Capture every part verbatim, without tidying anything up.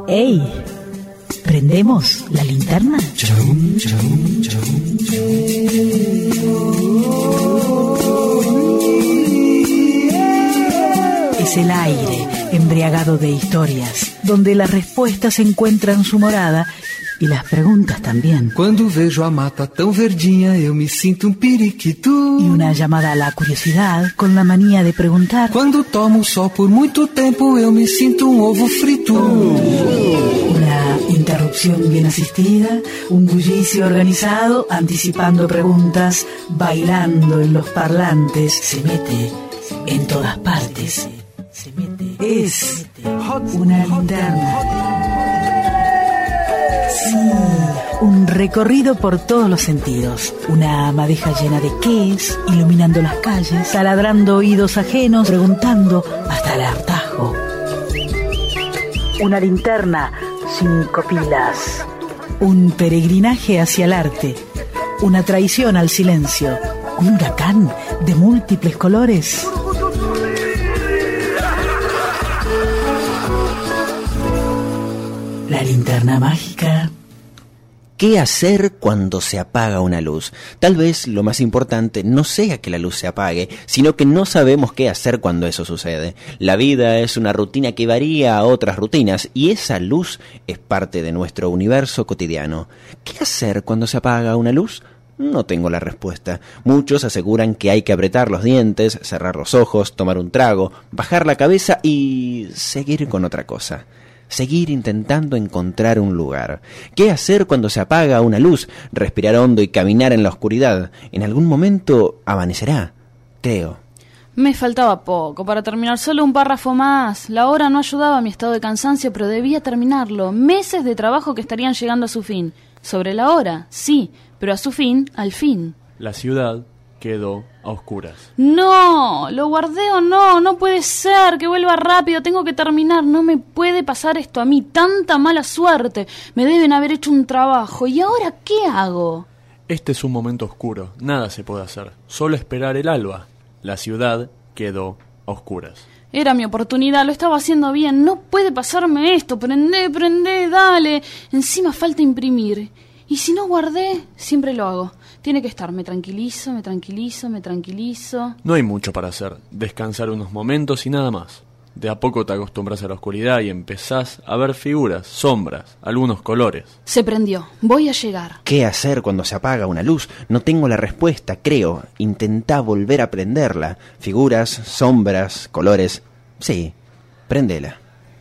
¡Ey! ¿Prendemos la linterna? Chaum, chaum, chaum, chaum. Es el aire embriagado de historias, donde las respuestas encuentran su morada y las preguntas también. Quando vejo a mata tão verdinha, eu me sinto um periquito. Y una llamada a la curiosidad con la manía de preguntar. Quando tomo sol por muito tempo, eu me sinto um ovo frito. Una interrupción bien asistida, un bullicio organizado, anticipando preguntas, bailando en los parlantes, se mete en todas partes. Es una linterna. Sí, un recorrido por todos los sentidos. Una madeja llena de qués, iluminando las calles, taladrando oídos ajenos, preguntando hasta el hartazgo. Una linterna, cinco pilas. Un peregrinaje hacia el arte. Una traición al silencio. Un huracán de múltiples colores. La linterna mágica. ¿Qué hacer cuando se apaga una luz? Tal vez lo más importante no sea que la luz se apague, sino que no sabemos qué hacer cuando eso sucede. La vida es una rutina que varía a otras rutinas y esa luz es parte de nuestro universo cotidiano. ¿Qué hacer cuando se apaga una luz? No tengo la respuesta. Muchos aseguran que hay que apretar los dientes, cerrar los ojos, tomar un trago, bajar la cabeza y seguir con otra cosa. Seguir intentando encontrar un lugar. ¿Qué hacer cuando se apaga una luz? Respirar hondo y caminar en la oscuridad. En algún momento amanecerá, creo. Me faltaba poco para terminar, solo un párrafo más. La hora no ayudaba a mi estado de cansancio, pero debía terminarlo. Meses de trabajo que estarían llegando a su fin. Sobre la hora, sí, pero a su fin, al fin. La ciudad quedó a oscuras. No, lo guardé o no, no puede ser, que vuelva rápido, tengo que terminar, no me puede pasar esto a mí, tanta mala suerte, me deben haber hecho un trabajo, ¿y ahora qué hago? Este es un momento oscuro, nada se puede hacer, solo esperar el alba. La ciudad quedó a oscuras. Era mi oportunidad, lo estaba haciendo bien, no puede pasarme esto, prendé, prendé, dale, encima falta imprimir, y si no guardé, siempre lo hago. Tiene que estar, me tranquilizo, me tranquilizo, me tranquilizo. No hay mucho para hacer, descansar unos momentos y nada más. De a poco te acostumbras a la oscuridad y empezás a ver figuras, sombras, algunos colores. Se prendió, voy a llegar. ¿Qué hacer cuando se apaga una luz? No tengo la respuesta, creo. Intentá volver a prenderla. Figuras, sombras, colores. Sí, prendela.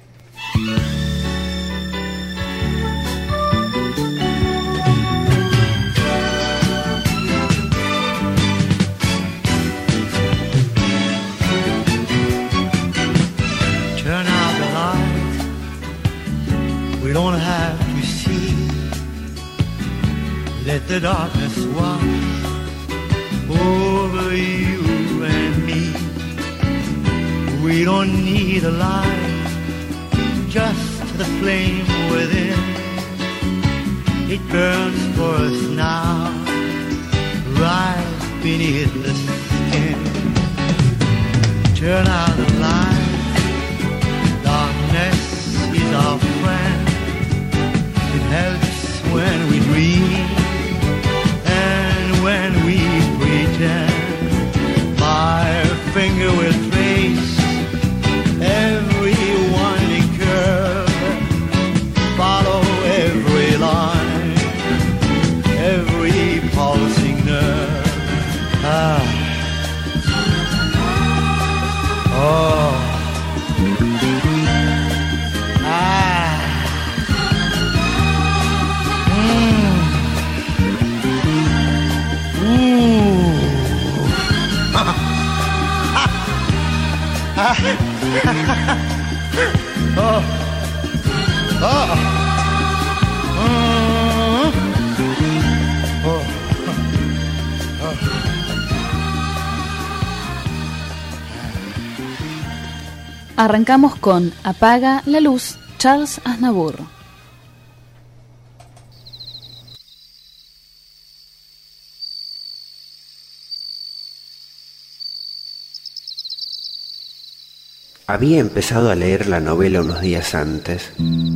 We don't have to see. Let the darkness wash over you and me. We don't need a light, just the flame within. It burns for us now, right beneath the skin. Turn out the light, darkness is our friend. It helps when we dream and when we pretend. My finger will trace every winding curve, follow every line, every pulsing nerve. Ah. Oh. oh. Oh. Oh. Oh. Arrancamos con Apaga la luz, Charles Aznavour. Había empezado a leer la novela unos días antes.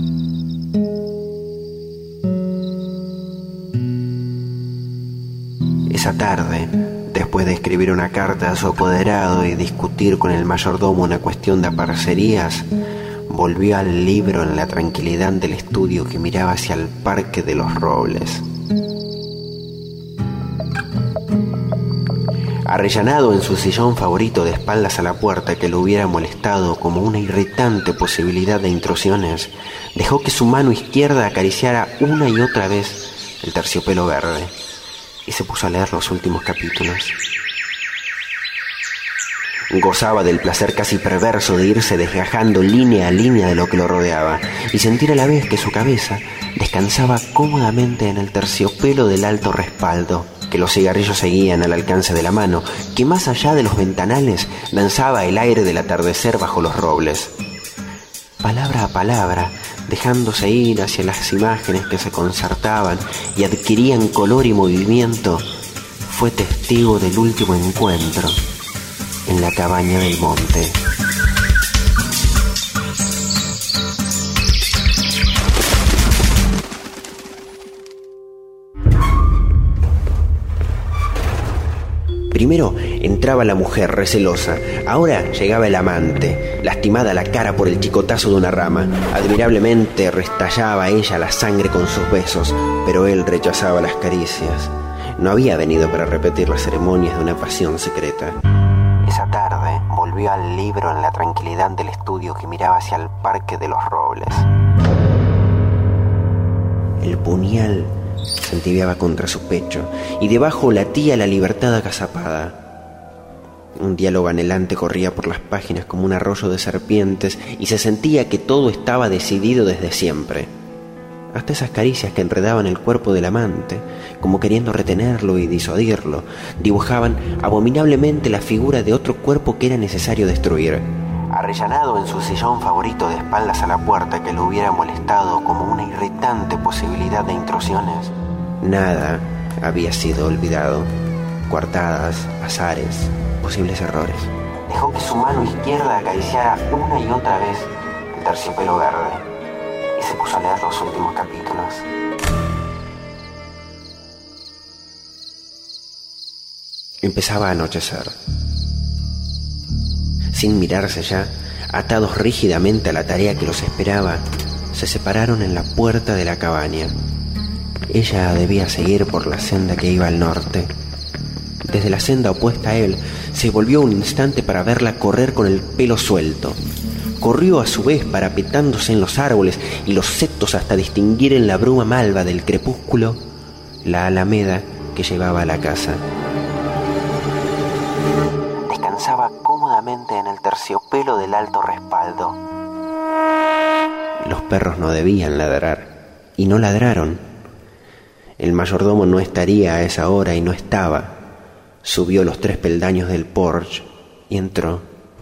Esa tarde, después de escribir una carta a su apoderado y discutir con el mayordomo una cuestión de aparcerías, volvió al libro en la tranquilidad del estudio que miraba hacia el Parque de los Robles. Arrellanado en su sillón favorito de espaldas a la puerta que lo hubiera molestado como una irritante posibilidad de intrusiones, dejó que su mano izquierda acariciara una y otra vez el terciopelo verde y se puso a leer los últimos capítulos. Gozaba del placer casi perverso de irse desgajando línea a línea de lo que lo rodeaba y sentir a la vez que su cabeza descansaba cómodamente en el terciopelo del alto respaldo, que los cigarrillos seguían al alcance de la mano, que más allá de los ventanales danzaba el aire del atardecer bajo los robles. Palabra a palabra, dejándose ir hacia las imágenes que se concertaban y adquirían color y movimiento, fue testigo del último encuentro en la cabaña del monte. Primero entraba la mujer recelosa, ahora llegaba el amante, lastimada la cara por el chicotazo de una rama. Admirablemente restallaba ella la sangre con sus besos, pero él rechazaba las caricias. No había venido para repetir las ceremonias de una pasión secreta. Esa tarde volvió al libro en la tranquilidad del estudio que miraba hacia el Parque de los Robles. El puñal se entibiaba contra su pecho y debajo latía la libertad agazapada. Un diálogo anhelante corría por las páginas como un arroyo de serpientes y se sentía que todo estaba decidido desde siempre. Hasta esas caricias que enredaban el cuerpo del amante, como queriendo retenerlo y disuadirlo, dibujaban abominablemente la figura de otro cuerpo que era necesario destruir. Arrellanado en su sillón favorito de espaldas a la puerta que lo hubiera molestado como una irritante posibilidad de intrusiones, nada había sido olvidado. Coartadas, azares, posibles errores. Dejó que su mano izquierda acariciara una y otra vez el terciopelo verde y se puso a leer los últimos capítulos. Empezaba a anochecer. Sin mirarse ya, atados rígidamente a la tarea que los esperaba, se separaron en la puerta de la cabaña. Ella debía seguir por la senda que iba al norte. Desde la senda opuesta a él, se volvió un instante para verla correr con el pelo suelto. Corrió a su vez parapetándose en los árboles y los setos hasta distinguir en la bruma malva del crepúsculo la alameda que llevaba a la casa. Descansaba cómodamente en el terciopelo del alto respaldo. Los perros no debían ladrar, y no ladraron. El mayordomo no estaría a esa hora y no estaba. Subió los tres peldaños del porche y entró.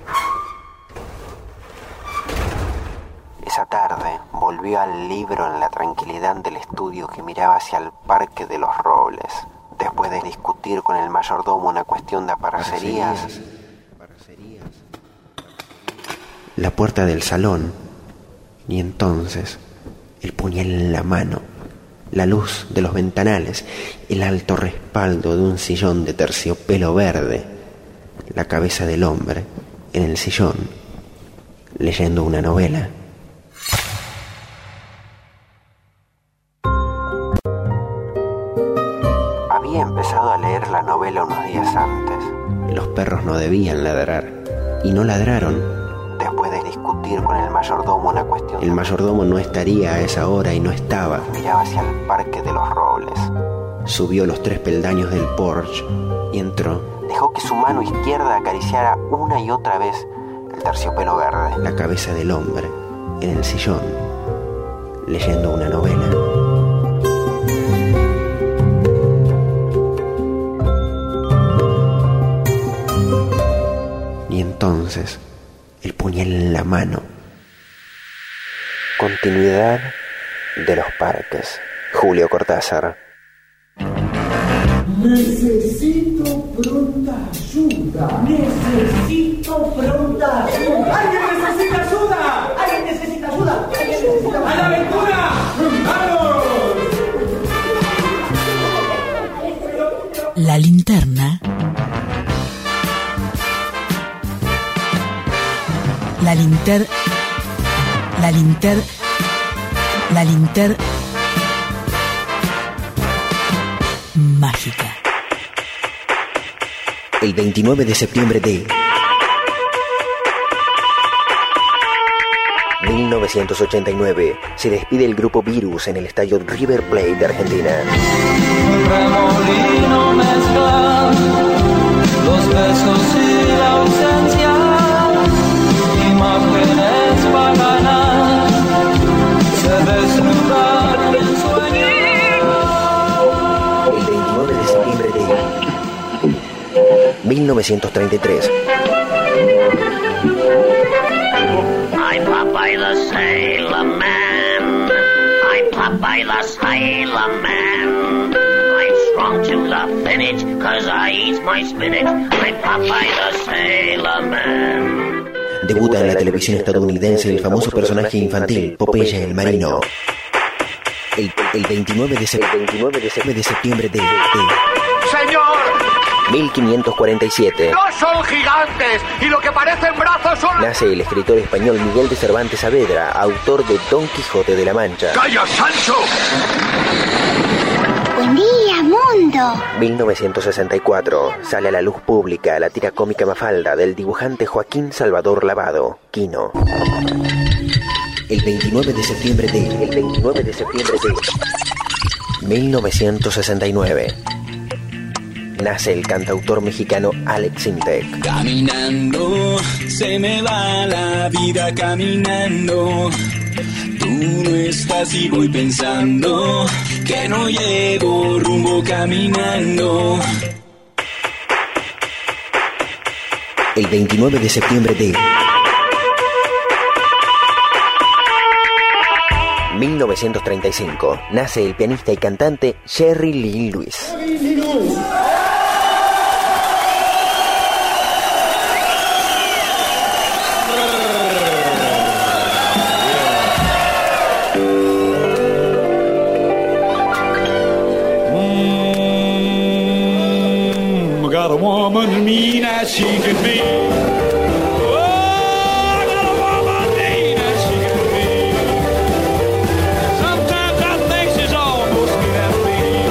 Esa tarde volvió al libro en la tranquilidad del estudio que miraba hacia el Parque de los Robles, después de discutir con el mayordomo una cuestión de aparcerías. La puerta del salón, y entonces el puñal en la mano, la luz de los ventanales, el alto respaldo de un sillón de terciopelo verde, la cabeza del hombre en el sillón, leyendo una novela. Había empezado a leer la novela unos días antes. Los perros no debían ladrar, y no ladraron. Después de discutir con el mayordomo una cuestión... El mayordomo no estaría a esa hora y no estaba. Miraba hacia el Parque de los Robles. Subió los tres peldaños del porche y entró. Dejó que su mano izquierda acariciara una y otra vez el terciopelo verde, la cabeza del hombre en el sillón, leyendo una novela. Y entonces, el puñal en la mano. Continuidad de los parques. Julio Cortázar. Necesito pronta ayuda. Necesito pronta ayuda. ¡Alguien me La linter... La linter... La linter... mágica. El veintinueve de septiembre de mil novecientos ochenta y nueve se despide el grupo Virus en el estadio River Plate de Argentina. Remolino mezcla los besos y la ausencia, imágenes paganas se desnudan en sueño. El veintinueve de septiembre de mil novecientos treinta y tres. I'm Popeye the Sailor Man. I'm Popeye the Sailor Man. I'm strong to the finish, cause I eat my spinach. I'm Popeye the Sailor Man. Debuta en la televisión estadounidense el famoso personaje infantil Popeye el Marino. El, el veintinueve de septiembre de, de ¡Señor! mil quinientos cuarenta y siete. ¡No son gigantes! ¡Y lo que parecen brazos son...! Nace el escritor español Miguel de Cervantes Saavedra, autor de Don Quijote de la Mancha. ¡Calla, Sancho! ¡Buen día, mundo! mil novecientos sesenta y cuatro. Sale a la luz pública la tira cómica Mafalda del dibujante Joaquín Salvador Lavado, Quino. El veintinueve de septiembre de... El veintinueve de septiembre de... mil novecientos sesenta y nueve. Nace el cantautor mexicano Alex Intec. Caminando, se me va la vida caminando. Tú no estás y voy pensando que no llevo rumbo caminando. El veintinueve de septiembre de mil novecientos treinta y cinco. Nace el pianista y cantante Jerry Lee Lewis. Got a woman mean as she can be. Oh, I got a woman mean as she can be. Sometimes I think she's almost mean as me.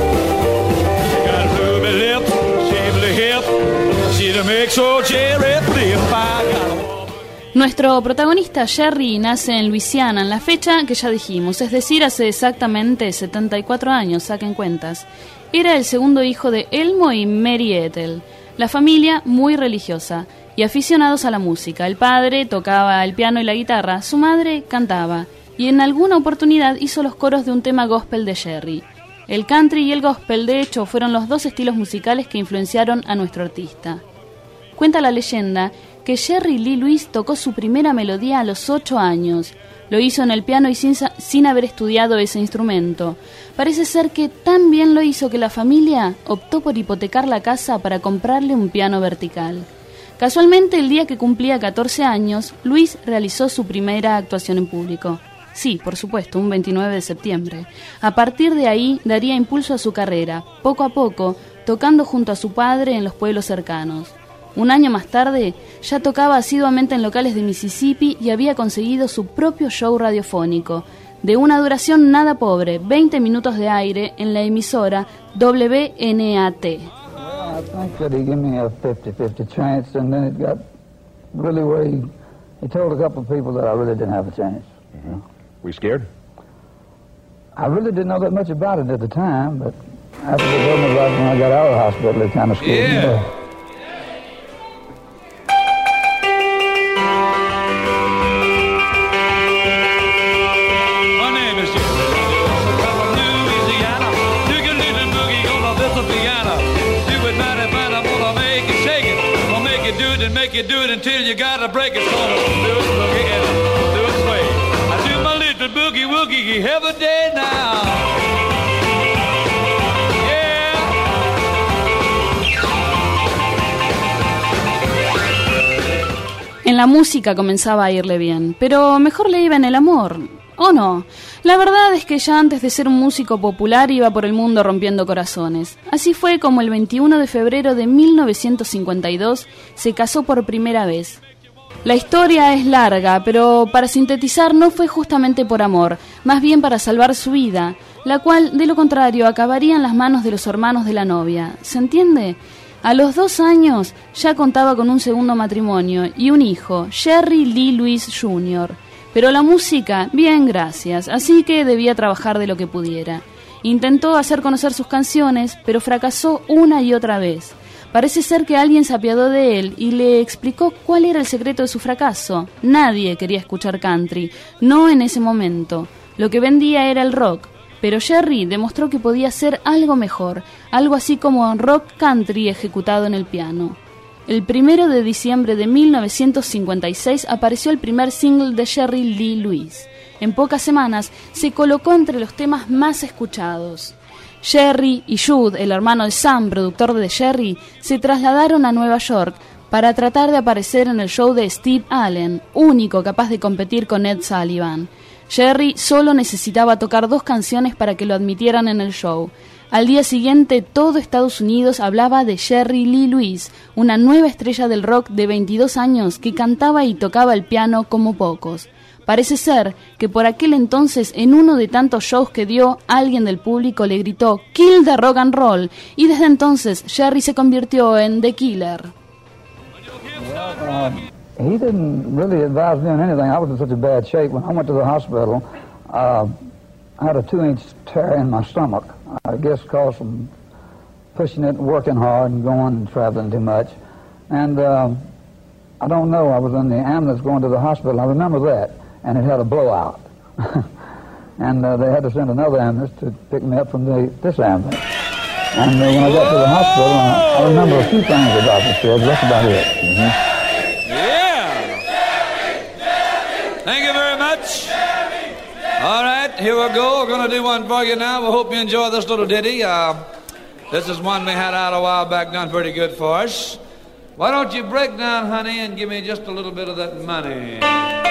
She got ruby lips, shapely hip. She to make so Jerry flip. I got a woman. Nuestro protagonista Jerry nace en Luisiana en la fecha que ya dijimos, es decir, hace exactamente setenta y cuatro años, saquen cuentas. Era el segundo hijo de Elmo y Mary Ethel. La familia muy religiosa y aficionados a la música. El padre tocaba el piano y la guitarra, su madre cantaba y en alguna oportunidad hizo los coros de un tema gospel de Jerry. El country y el gospel, de hecho, fueron los dos estilos musicales que influenciaron a nuestro artista. Cuenta la leyenda que Jerry Lee Lewis tocó su primera melodía a los ocho años. Lo hizo en el piano y sin, sin haber estudiado ese instrumento. Parece ser que tan bien lo hizo que la familia optó por hipotecar la casa para comprarle un piano vertical. Casualmente, el día que cumplía catorce años, Luis realizó su primera actuación en público. Sí, por supuesto, un veintinueve de septiembre. A partir de ahí, daría impulso a su carrera, poco a poco, tocando junto a su padre en los pueblos cercanos. Un año más tarde, ya tocaba asiduamente en locales de Mississippi y había conseguido su propio show radiofónico, de una duración nada pobre, veinte minutos de aire, en la emisora W N A T. I think that he gave me a fifty-fifty chance, and then it got really where he, he told a couple of people that I really didn't have a chance. Mm-hmm. Were you scared? I really didn't know that much about it at the time, but after they told me about it when I got out of the hospital, it kind of scared Yeah. me away. My name is Jerry Lewis from Louisiana. You can leave the boogie on the little piano. Do it mighty fine, I'm gonna make it shake it. I'll make it do it and make it do it until you gotta break it. Gonna do it boogie and do it sway. I do my little boogie woogie every day now. En la música comenzaba a irle bien, pero mejor le iba en el amor, ¿o no? La verdad es que ya antes de ser un músico popular iba por el mundo rompiendo corazones. Así fue como el veintiuno de febrero de mil novecientos cincuenta y dos se casó por primera vez. La historia es larga, pero para sintetizar no fue justamente por amor, más bien para salvar su vida, la cual, de lo contrario, acabaría en las manos de los hermanos de la novia. ¿Se entiende? A los dos años ya contaba con un segundo matrimonio y un hijo, Jerry Lee Lewis junior Pero la música, bien, gracias, así que debía trabajar de lo que pudiera. Intentó hacer conocer sus canciones, pero fracasó una y otra vez. Parece ser que alguien se apiadó de él y le explicó cuál era el secreto de su fracaso. Nadie quería escuchar country, no en ese momento. Lo que vendía era el rock. Pero Jerry demostró que podía ser algo mejor, algo así como rock country ejecutado en el piano. El primero de diciembre de mil novecientos cincuenta y seis apareció el primer single de Jerry Lee Lewis. En pocas semanas se colocó entre los temas más escuchados. Jerry y Jude, el hermano de Sam, productor de Jerry, se trasladaron a Nueva York para tratar de aparecer en el show de Steve Allen, único capaz de competir con Ed Sullivan. Jerry solo necesitaba tocar dos canciones para que lo admitieran en el show. Al día siguiente, todo Estados Unidos hablaba de Jerry Lee Lewis, una nueva estrella del rock de veintidós años que cantaba y tocaba el piano como pocos. Parece ser que por aquel entonces, en uno de tantos shows que dio, alguien del público le gritó "Kill the rock and roll", y desde entonces Jerry se convirtió en The Killer. Well, uh, he didn't really advise me on anything. I was in such a bad shape. When I went to the hospital, uh, I had a two-inch tear in my stomach. I guess caused from pushing it, working hard, and going and traveling too much. And uh, I don't know, I was in the ambulance going to the hospital. I remember that. And it had a blowout. and uh, they had to send another ambulance to pick me up from the, this ambulance. And uh, when I got to the hospital, I, I remember a few things the doctor said. That's about it. Mm-hmm. Yeah! Thank you very much. All right, here we go. We're going to do one for you now. We hope you enjoy this little ditty. Uh, this is one we had out a while back, done pretty good for us. Why don't you break down, honey, and give me just a little bit of that money?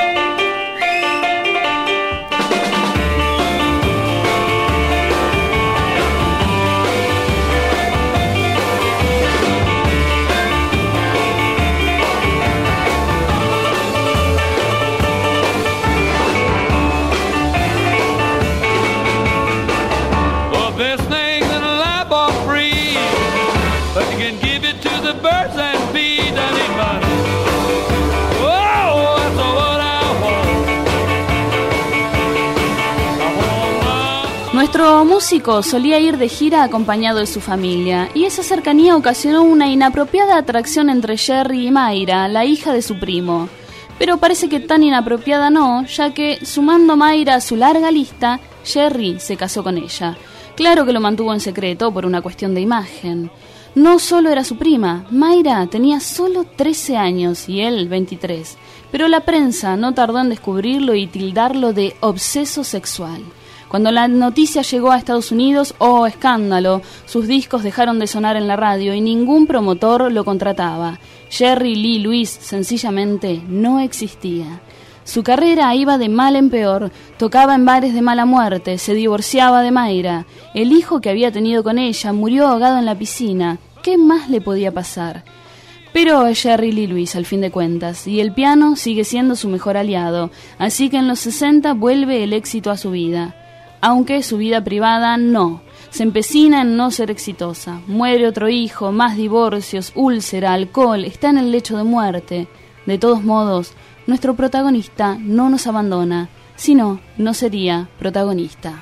Nuestro músico solía ir de gira acompañado de su familia, y esa cercanía ocasionó una inapropiada atracción entre Jerry y Mayra, la hija de su primo. Pero parece que tan inapropiada no, ya que, sumando Mayra a su larga lista, Jerry se casó con ella. Claro que lo mantuvo en secreto por una cuestión de imagen. No solo era su prima, Mayra tenía solo trece años y él veintitrés, pero la prensa no tardó en descubrirlo y tildarlo de obseso sexual. Cuando la noticia llegó a Estados Unidos, ¡oh, escándalo! Sus discos dejaron de sonar en la radio y ningún promotor lo contrataba. Jerry Lee Lewis sencillamente no existía. Su carrera iba de mal en peor, tocaba en bares de mala muerte, se divorciaba de Mayra. El hijo que había tenido con ella murió ahogado en la piscina. ¿Qué más le podía pasar? Pero es Jerry Lee Lewis al fin de cuentas, y el piano sigue siendo su mejor aliado, así que en los sesenta vuelve el éxito a su vida. Aunque su vida privada no. Se empecina en no ser exitosa. Muere otro hijo, más divorcios, úlcera, alcohol, está en el lecho de muerte. De todos modos, nuestro protagonista no nos abandona, sino no sería protagonista.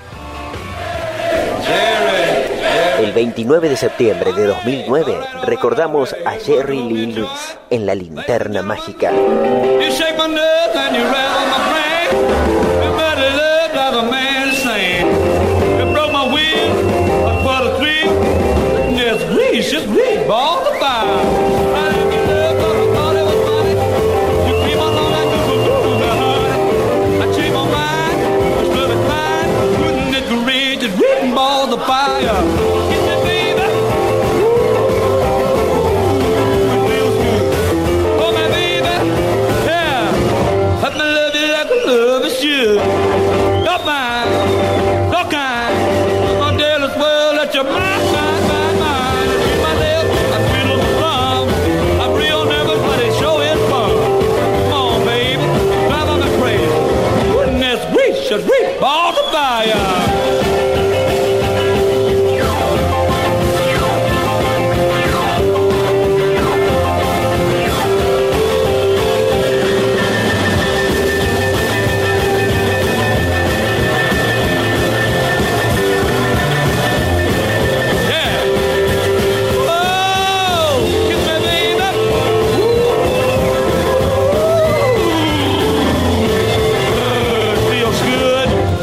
El veintinueve de septiembre de dos mil nueve recordamos a Jerry Lee Lewis en La Linterna Mágica. Just read all the fire. Love you like I love you. You're mine, you're kind.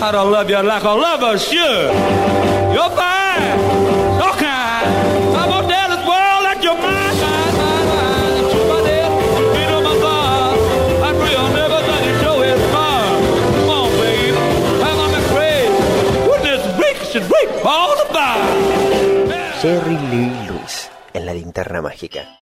how to love you like a lover should. You're fine, so kind. I'm gonna tell this world that you're mine, mine, mine, mine. Shoot my dead, beat on my thumb. I'm real, never done it, show is fun. Come on, baby, hang on me crazy. Goodness gracious, break all the bar. Jerry Lee Lewis en La Linterna Mágica.